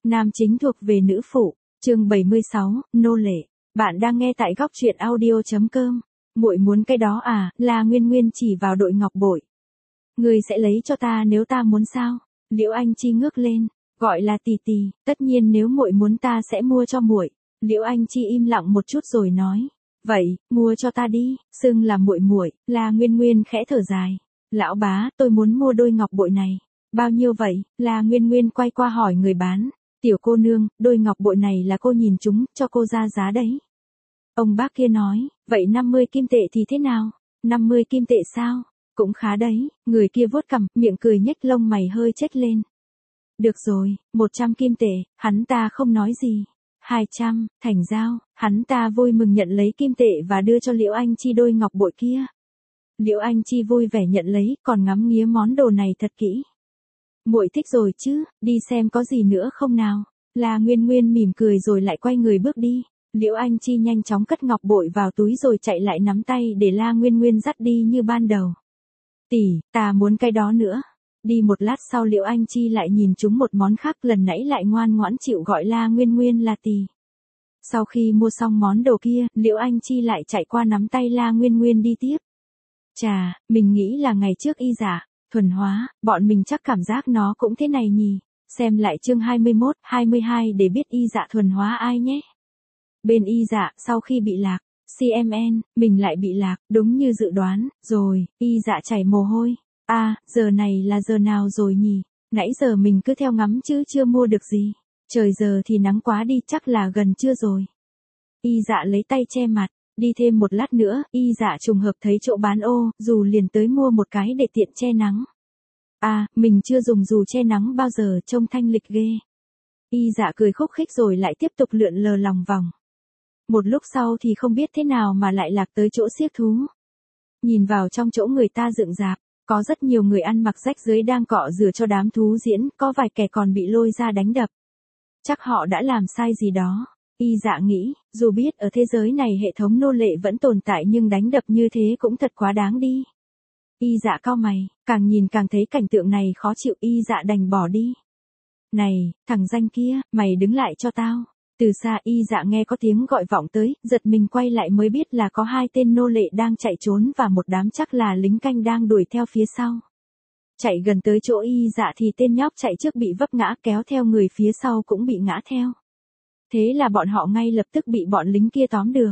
Nam chính thuộc về nữ phụ, chương 76, nô lệ. Bạn đang nghe tại góc truyện audio.com. Muội muốn cái đó à? La Nguyên Nguyên chỉ vào đội ngọc bội. Ngươi sẽ lấy cho ta nếu ta muốn sao? Liễu Anh Chi ngước lên, gọi là tì tì, tất nhiên nếu muội muốn ta sẽ mua cho muội. Liễu Anh Chi im lặng một chút rồi nói, vậy, mua cho ta đi, xưng là muội muội. La Nguyên Nguyên khẽ thở dài. Lão bá, tôi muốn mua đôi ngọc bội này. Bao nhiêu vậy? La Nguyên Nguyên quay qua hỏi người bán. Tiểu cô nương, đôi ngọc bội này là cô nhìn chúng, cho cô ra giá đấy. Ông bác kia nói, vậy 50 kim tệ thì thế nào? 50 kim tệ sao? Cũng khá đấy. Người kia vuốt cằm, miệng cười nhếch lông mày hơi chếch lên. Được rồi, 100 kim tệ, hắn ta không nói gì. 200, thành giao. Hắn ta vui mừng nhận lấy kim tệ và đưa cho Liễu Anh Chi đôi ngọc bội kia. Liễu Anh Chi vui vẻ nhận lấy, còn ngắm nghía món đồ này thật kỹ. Muội thích rồi chứ, đi xem có gì nữa không nào. La Nguyên Nguyên mỉm cười rồi lại quay người bước đi. Liễu Anh Chi nhanh chóng cất ngọc bội vào túi rồi chạy lại nắm tay để La Nguyên Nguyên dắt đi như ban đầu. Tỷ, ta muốn cái đó nữa. Đi một lát sau Liễu Anh Chi lại nhìn chúng một món khác, lần nãy lại ngoan ngoãn chịu gọi La Nguyên Nguyên là tỷ. Sau khi mua xong món đồ kia, Liễu Anh Chi lại chạy qua nắm tay La Nguyên Nguyên đi tiếp. Chà, mình nghĩ là ngày trước y dạ, thuần hóa, bọn mình chắc cảm giác nó cũng thế này nhỉ. Xem lại chương 21, 22 để biết y dạ thuần hóa ai nhé. Bên y dạ, sau khi bị lạc, CMN, mình lại bị lạc, đúng như dự đoán, rồi, y dạ chảy mồ hôi. Giờ này là giờ nào rồi nhỉ? Nãy giờ mình cứ theo ngắm chứ chưa mua được gì. Trời giờ thì nắng quá đi, chắc là gần trưa rồi. Y dạ lấy tay che mặt. Đi thêm một lát nữa, y dạ trùng hợp thấy chỗ bán ô, dù liền tới mua một cái để tiện che nắng. Mình chưa dùng dù che nắng bao giờ, trông thanh lịch ghê. Y dạ cười khúc khích rồi lại tiếp tục lượn lờ lòng vòng. Một lúc sau thì không biết thế nào mà lại lạc tới chỗ xiếc thú. Nhìn vào trong chỗ người ta dựng rạp, có rất nhiều người ăn mặc rách rưới đang cọ rửa cho đám thú diễn, có vài kẻ còn bị lôi ra đánh đập. Chắc họ đã làm sai gì đó. Y dạ nghĩ, dù biết ở thế giới này hệ thống nô lệ vẫn tồn tại nhưng đánh đập như thế cũng thật quá đáng đi. Y dạ cau mày, càng nhìn càng thấy cảnh tượng này khó chịu, y dạ đành bỏ đi. Này, thằng danh kia, mày đứng lại cho tao. Từ xa y dạ nghe có tiếng gọi vọng tới, giật mình quay lại mới biết là có hai tên nô lệ đang chạy trốn và một đám chắc là lính canh đang đuổi theo phía sau. Chạy gần tới chỗ y dạ thì tên nhóc chạy trước bị vấp ngã, kéo theo người phía sau cũng bị ngã theo. Thế là bọn họ ngay lập tức bị bọn lính kia tóm được.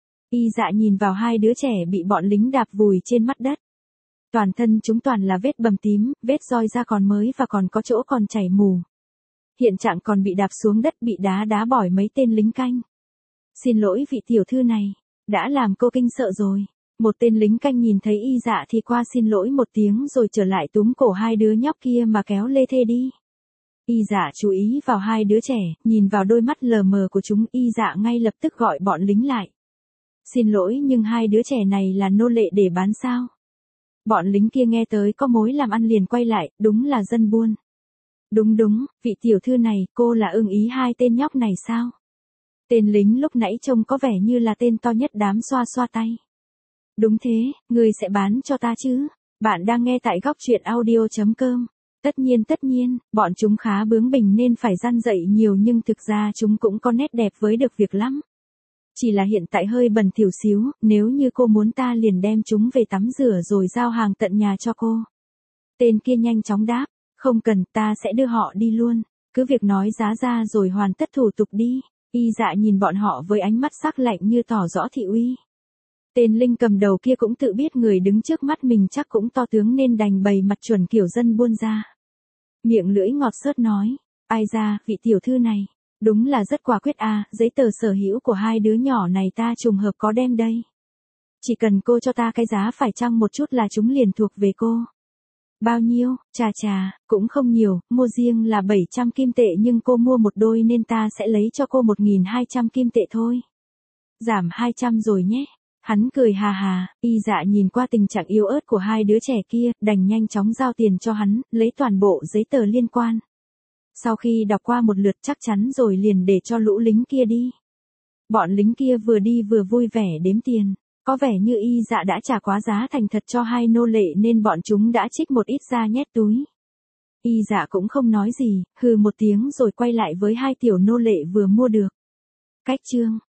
Y dạ nhìn vào hai đứa trẻ bị bọn lính đạp vùi trên mặt đất. Toàn thân chúng toàn là vết bầm tím, vết roi da còn mới và còn có chỗ còn chảy mù. Hiện trạng còn bị đạp xuống đất, bị đá bỏi mấy tên lính canh. Xin lỗi vị tiểu thư này, đã làm cô kinh sợ rồi. Một tên lính canh nhìn thấy y dạ thì qua xin lỗi một tiếng rồi trở lại túm cổ hai đứa nhóc kia mà kéo lê thê đi. Y dạ chú ý vào hai đứa trẻ, nhìn vào đôi mắt lờ mờ của chúng, y dạ ngay lập tức gọi bọn lính lại. Xin lỗi nhưng hai đứa trẻ này là nô lệ để bán sao? Bọn lính kia nghe tới có mối làm ăn liền quay lại, đúng là dân buôn. Đúng, vị tiểu thư này, cô là ưng ý hai tên nhóc này sao? Tên lính lúc nãy trông có vẻ như là tên to nhất đám, xoa xoa tay. Đúng thế, ngươi sẽ bán cho ta chứ? Bạn đang nghe tại góc truyện audio.com. Tất nhiên, bọn chúng khá bướng bỉnh nên phải răn dạy nhiều nhưng thực ra chúng cũng có nét đẹp với được việc lắm. Chỉ là hiện tại hơi bẩn thỉu xíu, nếu như cô muốn ta liền đem chúng về tắm rửa rồi giao hàng tận nhà cho cô. Tên kia nhanh chóng đáp, không cần, ta sẽ đưa họ đi luôn, cứ việc nói giá ra rồi hoàn tất thủ tục đi. Y dạ nhìn bọn họ với ánh mắt sắc lạnh như tỏ rõ thị uy. Tên linh cầm đầu kia cũng tự biết người đứng trước mắt mình chắc cũng to tướng nên đành bày mặt chuẩn kiểu dân buôn ra. Miệng lưỡi ngọt xớt nói, ai ra, vị tiểu thư này, đúng là rất quả quyết giấy tờ sở hữu của hai đứa nhỏ này ta trùng hợp có đem đây. Chỉ cần cô cho ta cái giá phải chăng một chút là chúng liền thuộc về cô. Bao nhiêu? Chà, cũng không nhiều, mua riêng là 700 kim tệ nhưng cô mua một đôi nên ta sẽ lấy cho cô 1.200 kim tệ thôi. Giảm 200 rồi nhé. Hắn cười hà, y dạ nhìn qua tình trạng yếu ớt của hai đứa trẻ kia, đành nhanh chóng giao tiền cho hắn, lấy toàn bộ giấy tờ liên quan. Sau khi đọc qua một lượt chắc chắn rồi liền để cho lũ lính kia đi. Bọn lính kia vừa đi vừa vui vẻ đếm tiền. Có vẻ như y dạ đã trả quá giá thành thật cho hai nô lệ nên bọn chúng đã trích một ít ra nhét túi. Y Dạ cũng không nói gì, hừ một tiếng rồi quay lại với hai tiểu nô lệ vừa mua được. Cách chương